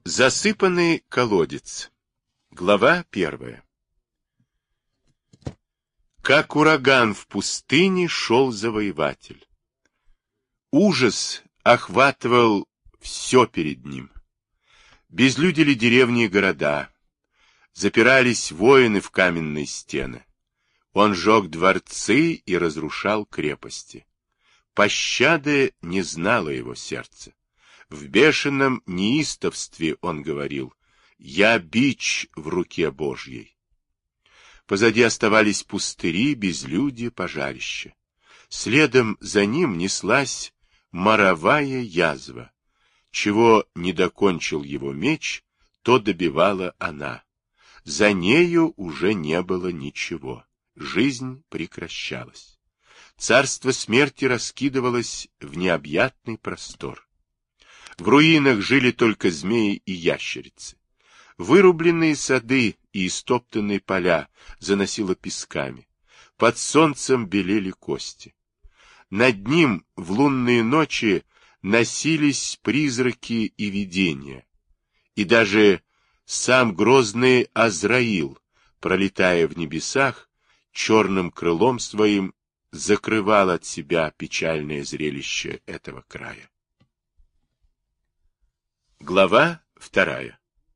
Засыпанный колодец. Глава 1. Как ураган в пустыне шел завоеватель. Ужас охватывал все перед ним. Безлюдили деревни и города. Запирались воины в каменные стены. Он жег дворцы и разрушал крепости. Пощады не знало его сердце. В бешеном неистовстве он говорил: «Я бич в руке Божьей». Позади оставались пустыри, безлюдье, пожарища. Следом за ним неслась моровая язва. Чего не докончил его меч, то добивала она. За нею уже не было ничего. Жизнь прекращалась. Царство смерти раскидывалось в необъятный простор. В руинах жили только змеи и ящерицы. Вырубленные сады и истоптанные поля заносило песками. Под солнцем белели кости. Над ним в лунные ночи носились призраки и видения. И даже сам грозный Азраил, пролетая в небесах, черным крылом своим закрывал от себя печальное зрелище этого края. Глава 2.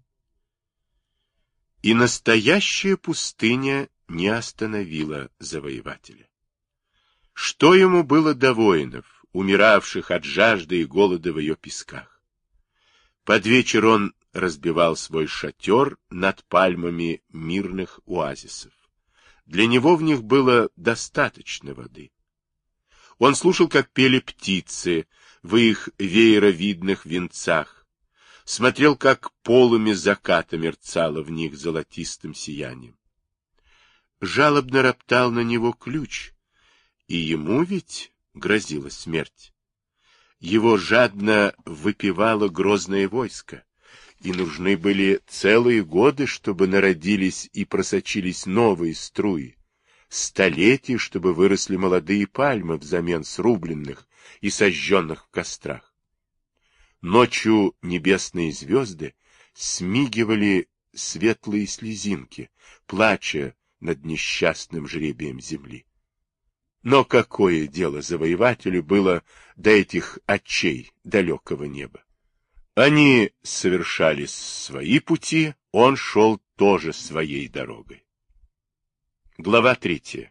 И настоящая пустыня не остановила завоевателя. Что ему было до воинов, умиравших от жажды и голода в ее песках? Под вечер он разбивал свой шатер над пальмами мирных оазисов. Для него в них было достаточно воды. Он слушал, как пели птицы в их вееровидных венцах, смотрел, как полымя заката мерцало в них золотистым сиянием. Жалобно роптал на него ключ, и ему ведь грозила смерть. Его жадно выпивало грозное войско, и нужны были целые годы, чтобы народились и просочились новые струи, столетия, чтобы выросли молодые пальмы взамен срубленных и сожженных в кострах. Ночью небесные звезды смигивали светлые слезинки, плача над несчастным жребием земли. Но какое дело завоевателю было до этих очей далекого неба? Они совершали свои пути, он шел тоже своей дорогой. Глава 3.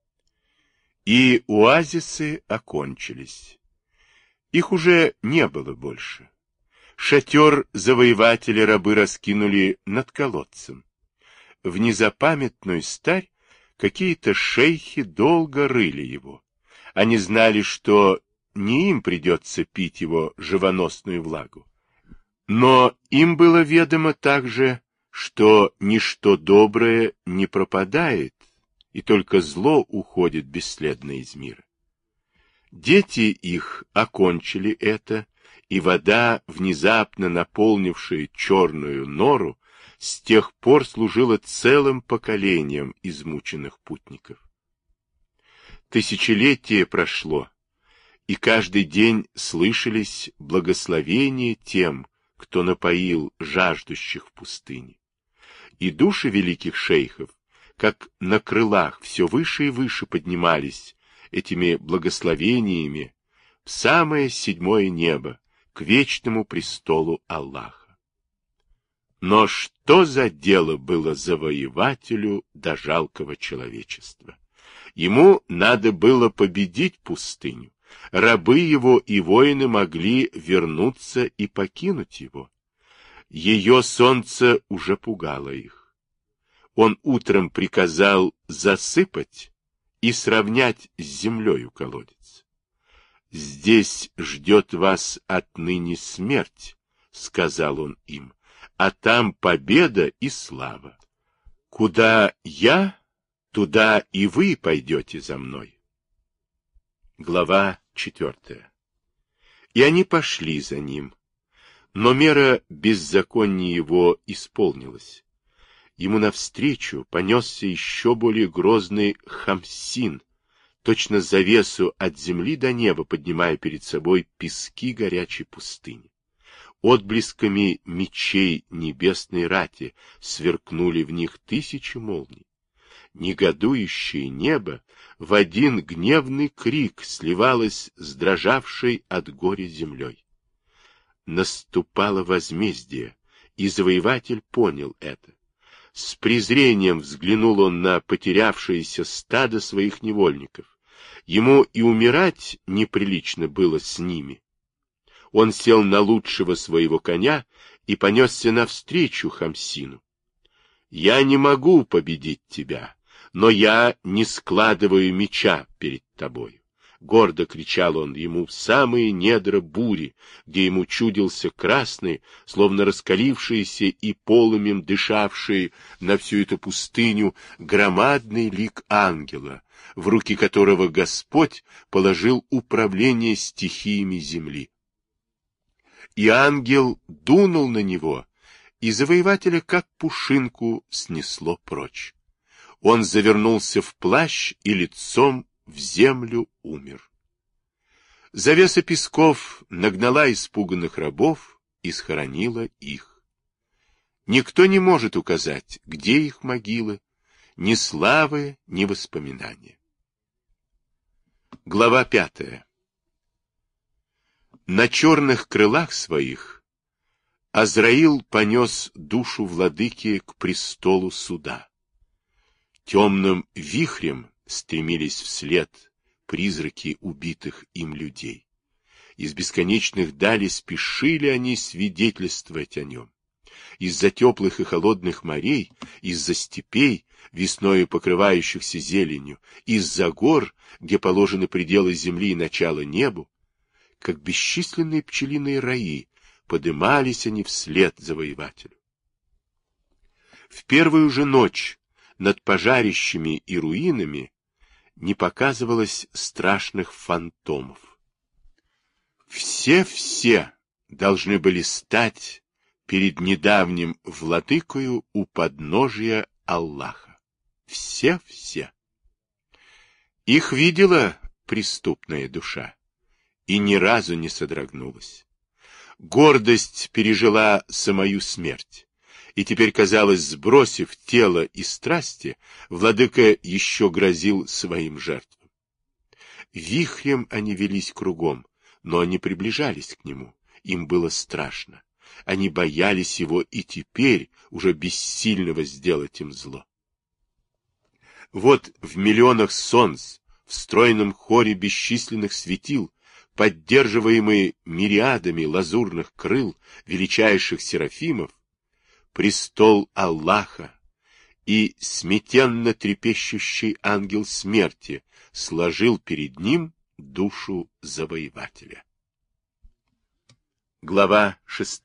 И оазисы окончились. Их уже не было больше. Шатер завоевателя рабы раскинули над колодцем. В незапамятную старь какие-то шейхи долго рыли его. Они знали, что не им придется пить его живоносную влагу. Но им было ведомо также, что ничто доброе не пропадает, и только зло уходит бесследно из мира. Дети их окончили это, и вода, внезапно наполнившая черную нору, с тех пор служила целым поколением измученных путников. Тысячелетие прошло, и каждый день слышались благословения тем, кто напоил жаждущих в пустыне. И души великих шейхов, как на крылах, все выше и выше поднимались этими благословениями в самое седьмое небо, к вечному престолу Аллаха. Но что за дело было завоевателю до жалкого человечества? Ему надо было победить пустыню. Рабы его и воины могли вернуться и покинуть его. Ее солнце уже пугало их. Он утром приказал засыпать и сравнять с землею колодец. «Здесь ждет вас отныне смерть», — сказал он им, — «а там победа и слава. Куда я, туда и вы пойдете за мной». Глава 4. И они пошли за ним, но мера беззакония его исполнилась. Ему навстречу понесся еще более грозный Хамсин, точно завесу от земли до неба, поднимая перед собой пески горячей пустыни. отблесками мечей небесной рати сверкнули в них тысячи молний. Негодующее небо в один гневный крик сливалось с дрожавшей от горя землей. Наступало возмездие, и завоеватель понял это. С презрением взглянул он на потерявшееся стадо своих невольников. Ему и умирать неприлично было с ними. Он сел на лучшего своего коня и понесся навстречу Хамсину. «Я не могу победить тебя, но я не складываю меча перед тобою», — гордо кричал он ему в самые недра бури, где ему чудился красный, словно раскалившийся и полымем дышавший на всю эту пустыню громадный лик ангела, в руки которого Господь положил управление стихиями земли. И ангел дунул на него, и завоевателя как пушинку снесло прочь. Он завернулся в плащ и лицом в землю умер. Завеса песков нагнала испуганных рабов и схоронила их. Никто не может указать, где их могилы, ни славы, ни воспоминания. Глава 5. На черных крылах своих Азраил понес душу владыки к престолу суда. Темным вихрем стремились вслед призраки убитых им людей. Из бесконечных далей спешили они свидетельствовать о нем. Из-за теплых и холодных морей, из-за степей, весною покрывающихся зеленью, из-за гор, где положены пределы земли и начало небу, как бесчисленные пчелиные раи, подымались они вслед завоевателю. В первую же ночь над пожарищами и руинами не показывалось страшных фантомов. Все должны были стать перед недавним владыкою у подножия Аллаха. Все. Их видела преступная душа и ни разу не содрогнулась. Гордость пережила самую смерть, и теперь, казалось, сбросив тело и страсти, владыка еще грозил своим жертвам. Вихрем они велись кругом, но они приближались к нему, им было страшно. Они боялись его и теперь уже бессильного сделать им зло. Вот в миллионах солнц, в стройном хоре бесчисленных светил, поддерживаемые мириадами лазурных крыл величайших серафимов, престол Аллаха и смятенно трепещущий ангел смерти сложил перед ним душу завоевателя. Глава 6.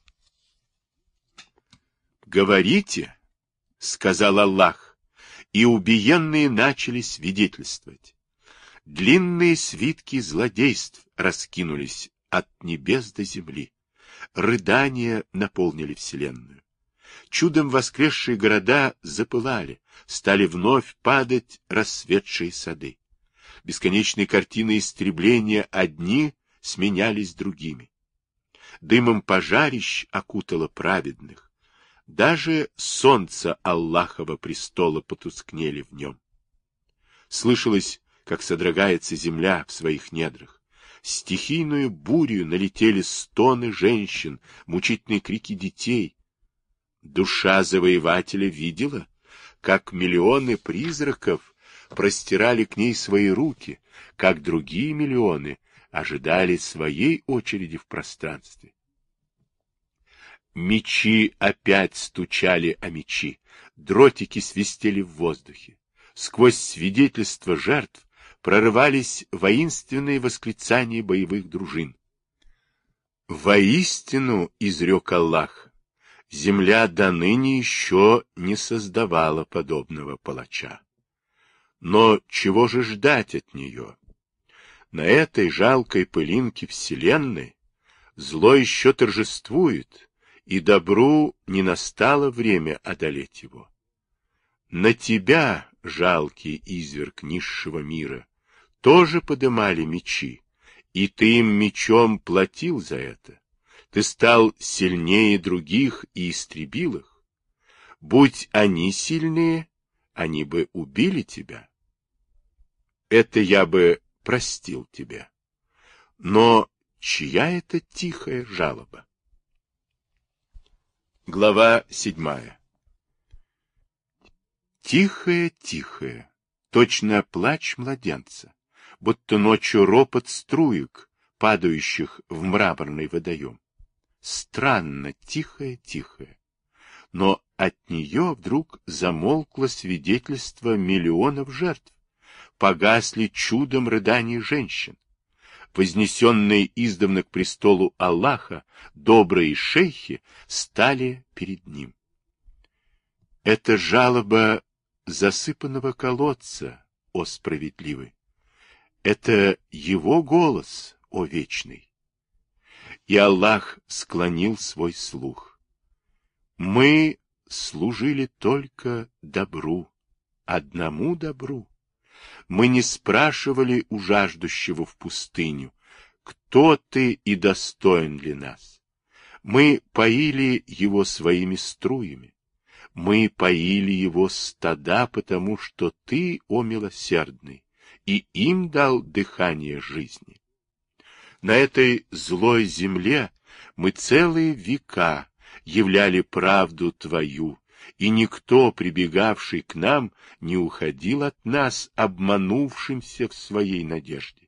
«Говорите, — сказал Аллах, — и убиенные начали свидетельствовать. Длинные свитки злодейств раскинулись от небес до земли. Рыдания наполнили вселенную. Чудом воскресшие города запылали, стали вновь падать расцветшие сады. Бесконечные картины истребления одни сменялись другими. Дымом пожарищ окутало праведных. Даже солнце Аллахова престола потускнели в нем. Слышалось, как содрогается земля в своих недрах. Стихийную бурю налетели стоны женщин, мучительные крики детей. Душа завоевателя видела, как миллионы призраков простирали к ней свои руки, как другие миллионы ожидали своей очереди в пространстве. Мечи опять стучали о мечи, дротики свистели в воздухе. Сквозь свидетельства жертв прорывались воинственные восклицания боевых дружин. «Воистину, — изрек Аллах, — земля до ныне еще не создавала подобного палача. Но чего же ждать от нее? На этой жалкой пылинке вселенной зло еще торжествует, и добру не настало время одолеть его. На тебя, жалкий изверг низшего мира, тоже подымали мечи, и ты им мечом платил за это. Ты стал сильнее других и истребил их. Будь они сильнее, они бы убили тебя. Это я бы простил тебя. Но чья это тихая жалоба? Глава 7. Тихая, точно плач младенца, будто ночью ропот струек, падающих в мраморный водоем. Странно тихая, но от нее вдруг замолкло свидетельство миллионов жертв, погасли чудом рыданий женщин. Вознесенные издавна к престолу Аллаха, добрые шейхи стали перед ним. Это жалоба засыпанного колодца, о справедливый. Это его голос, о вечный. И Аллах склонил свой слух. Мы служили только добру, одному добру. Мы не спрашивали у жаждущего в пустыню, кто ты и достоин ли нас. Мы поили его своими струями. Мы поили его стада, потому что ты, о милосердный, и им дал дыхание жизни. На этой злой земле мы целые века являли правду твою, и никто, прибегавший к нам, не уходил от нас, обманувшимся в своей надежде.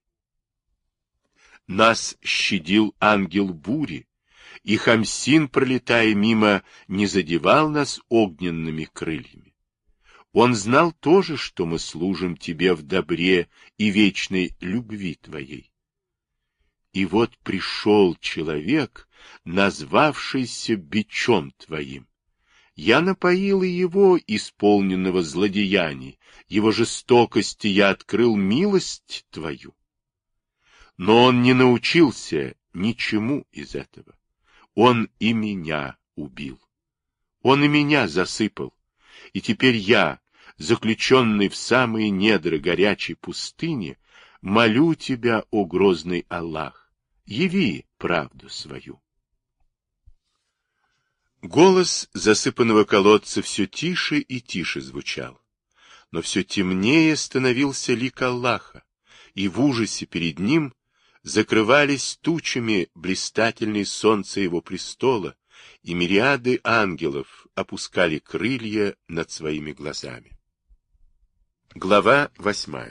Нас щадил ангел бури, и Хамсин, пролетая мимо, не задевал нас огненными крыльями. Он знал тоже, что мы служим тебе в добре и вечной любви твоей. И вот пришел человек, назвавшийся бичом твоим. Я напоил и его, исполненного злодеяний, его жестокости я открыл милость твою. Но он не научился ничему из этого. Он и меня убил. Он и меня засыпал. И теперь я, заключенный в самые недра горячей пустыни, молю тебя, о грозный Аллах, яви правду свою. Голос засыпанного колодца все тише и тише звучал, но все темнее становился лик Аллаха, и в ужасе перед ним закрывались тучами блистательные солнца его престола, и мириады ангелов опускали крылья над своими глазами. Глава 8.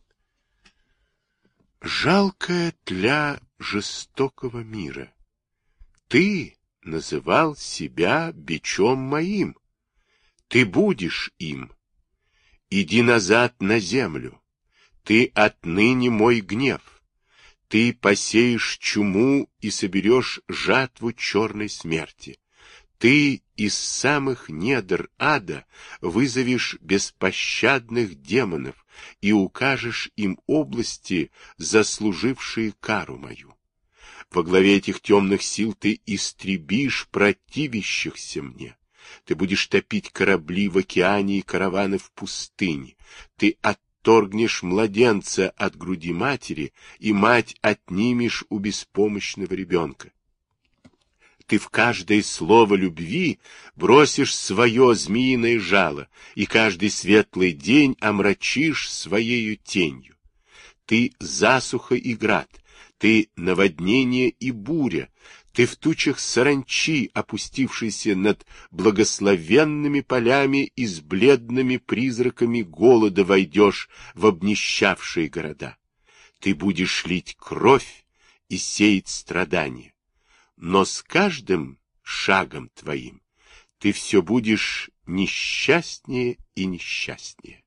Жалкая тля жестокого мира, ты называл себя бичом моим, ты будешь им. Иди назад на землю, ты отныне мой гнев. Ты посеешь чуму и соберешь жатву черной смерти. Ты из самых недр ада вызовешь беспощадных демонов и укажешь им области, заслужившие кару мою. Во главе этих темных сил ты истребишь противящихся мне. Ты будешь топить корабли в океане и караваны в пустыне. Ты отторгнешь младенца от груди матери, и мать отнимешь у беспомощного ребенка. Ты в каждое слово любви бросишь свое змеиное жало, и каждый светлый день омрачишь своею тенью. Ты засуха и град, ты наводнение и буря, ты в тучах саранчи, опустившийся над благословенными полями и с бледными призраками голода войдешь в обнищавшие города. Ты будешь лить кровь и сеять страдания. Но с каждым шагом твоим ты все будешь несчастнее и несчастнее.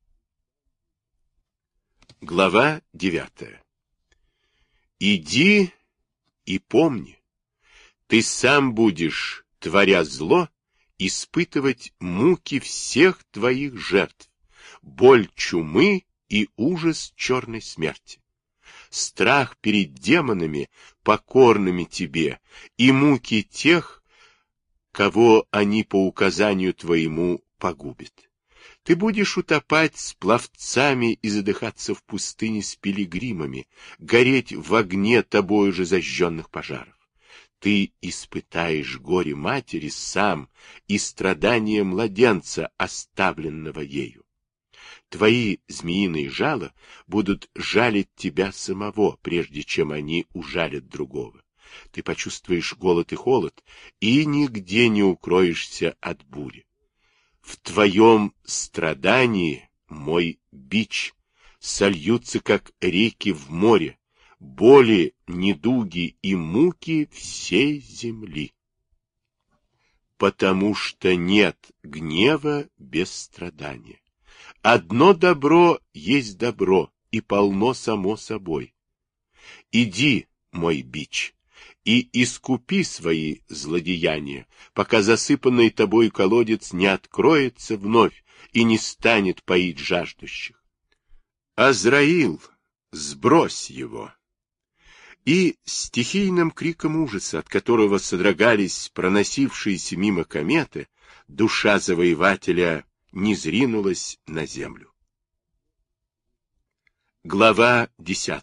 Глава 9. Иди и помни, ты сам будешь, творя зло, испытывать муки всех твоих жертв, боль чумы и ужас черной смерти. Страх перед демонами, покорными тебе, и муки тех, кого они по указанию твоему погубят. Ты будешь утопать с пловцами и задыхаться в пустыне с пилигримами, гореть в огне тобою же зажженных пожаров. ты испытаешь горе матери сам и страдания младенца, оставленного ею. Твои змеиные жало будут жалить тебя самого, прежде чем они ужалят другого. Ты почувствуешь голод и холод, и нигде не укроешься от бури. В твоем страдании, мой бич, сольются, как реки в море, боли, недуги и муки всей земли. Потому что нет гнева без страдания. Одно добро есть добро, и полно само собой. Иди, мой бич, и искупи свои злодеяния, пока засыпанный тобой колодец не откроется вновь и не станет поить жаждущих. Азраил, сбрось его. И стихийным криком ужаса, от которого содрогались проносившиеся мимо кометы, душа завоевателя низринулась на землю. Глава 10.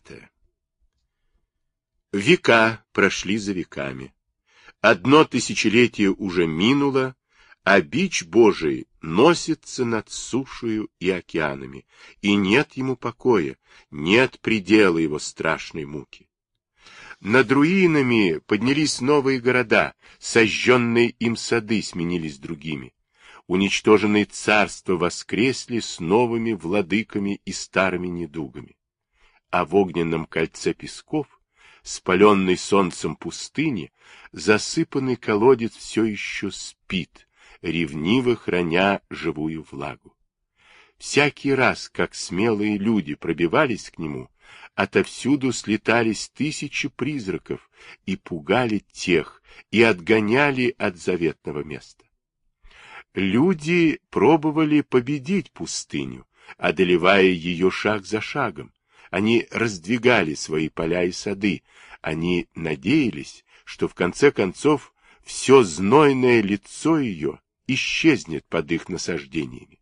Века прошли за веками. Одно тысячелетие уже минуло, а бич Божий носится над сушею и океанами, и нет ему покоя, нет предела его страшной муки. Над руинами поднялись новые города, сожженные им сады сменились другими. Уничтоженные царства воскресли с новыми владыками и старыми недугами. А в огненном кольце песков, спаленный солнцем пустыни, засыпанный колодец все еще спит, ревниво храня живую влагу. Всякий раз, как смелые люди пробивались к нему, отовсюду слетались тысячи призраков и пугали тех, и отгоняли от заветного места. Люди пробовали победить пустыню, одолевая ее шаг за шагом. Они раздвигали свои поля и сады. Они надеялись, что в конце концов все знойное лицо ее исчезнет под их насаждениями.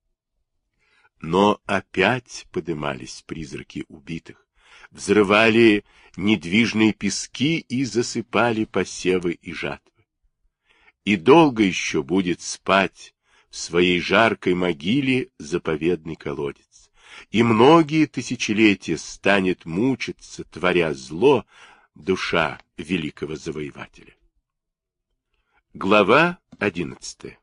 Но опять подымались призраки убитых, взрывали недвижные пески и засыпали посевы и жатвы. И долго еще будет спать в своей жаркой могиле заповедный колодец, и многие тысячелетия станет мучиться, творя зло, душа великого завоевателя. Глава 11.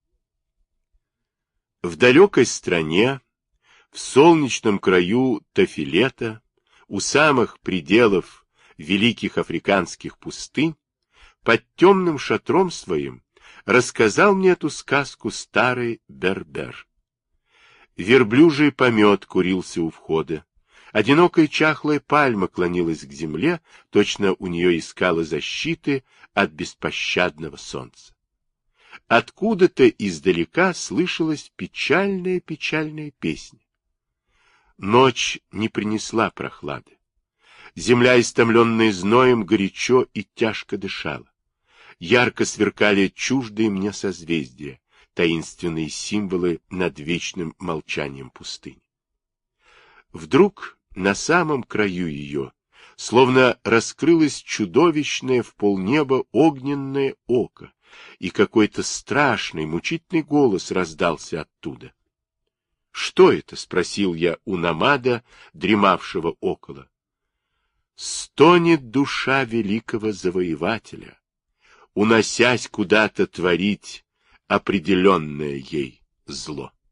В далекой стране, в солнечном краю Тафилета, у самых пределов великих африканских пустынь, под темным шатром своим рассказал мне эту сказку старый бербер. Верблюжий помет курился у входа. Одинокая чахлая пальма клонилась к земле, точно у нее искала защиты от беспощадного солнца. Откуда-то издалека слышалась печальная песня. Ночь не принесла прохлады. Земля, истомленная зноем, горячо и тяжко дышала. Ярко сверкали чуждые мне созвездия, таинственные символы над вечным молчанием пустыни. Вдруг на самом краю ее, словно раскрылось чудовищное в полнеба огненное око, и какой-то страшный, мучительный голос раздался оттуда. — Что это? — спросил я у намада, дремавшего около. — Стонет душа великого завоевателя, уносясь куда-то творить определенное ей зло.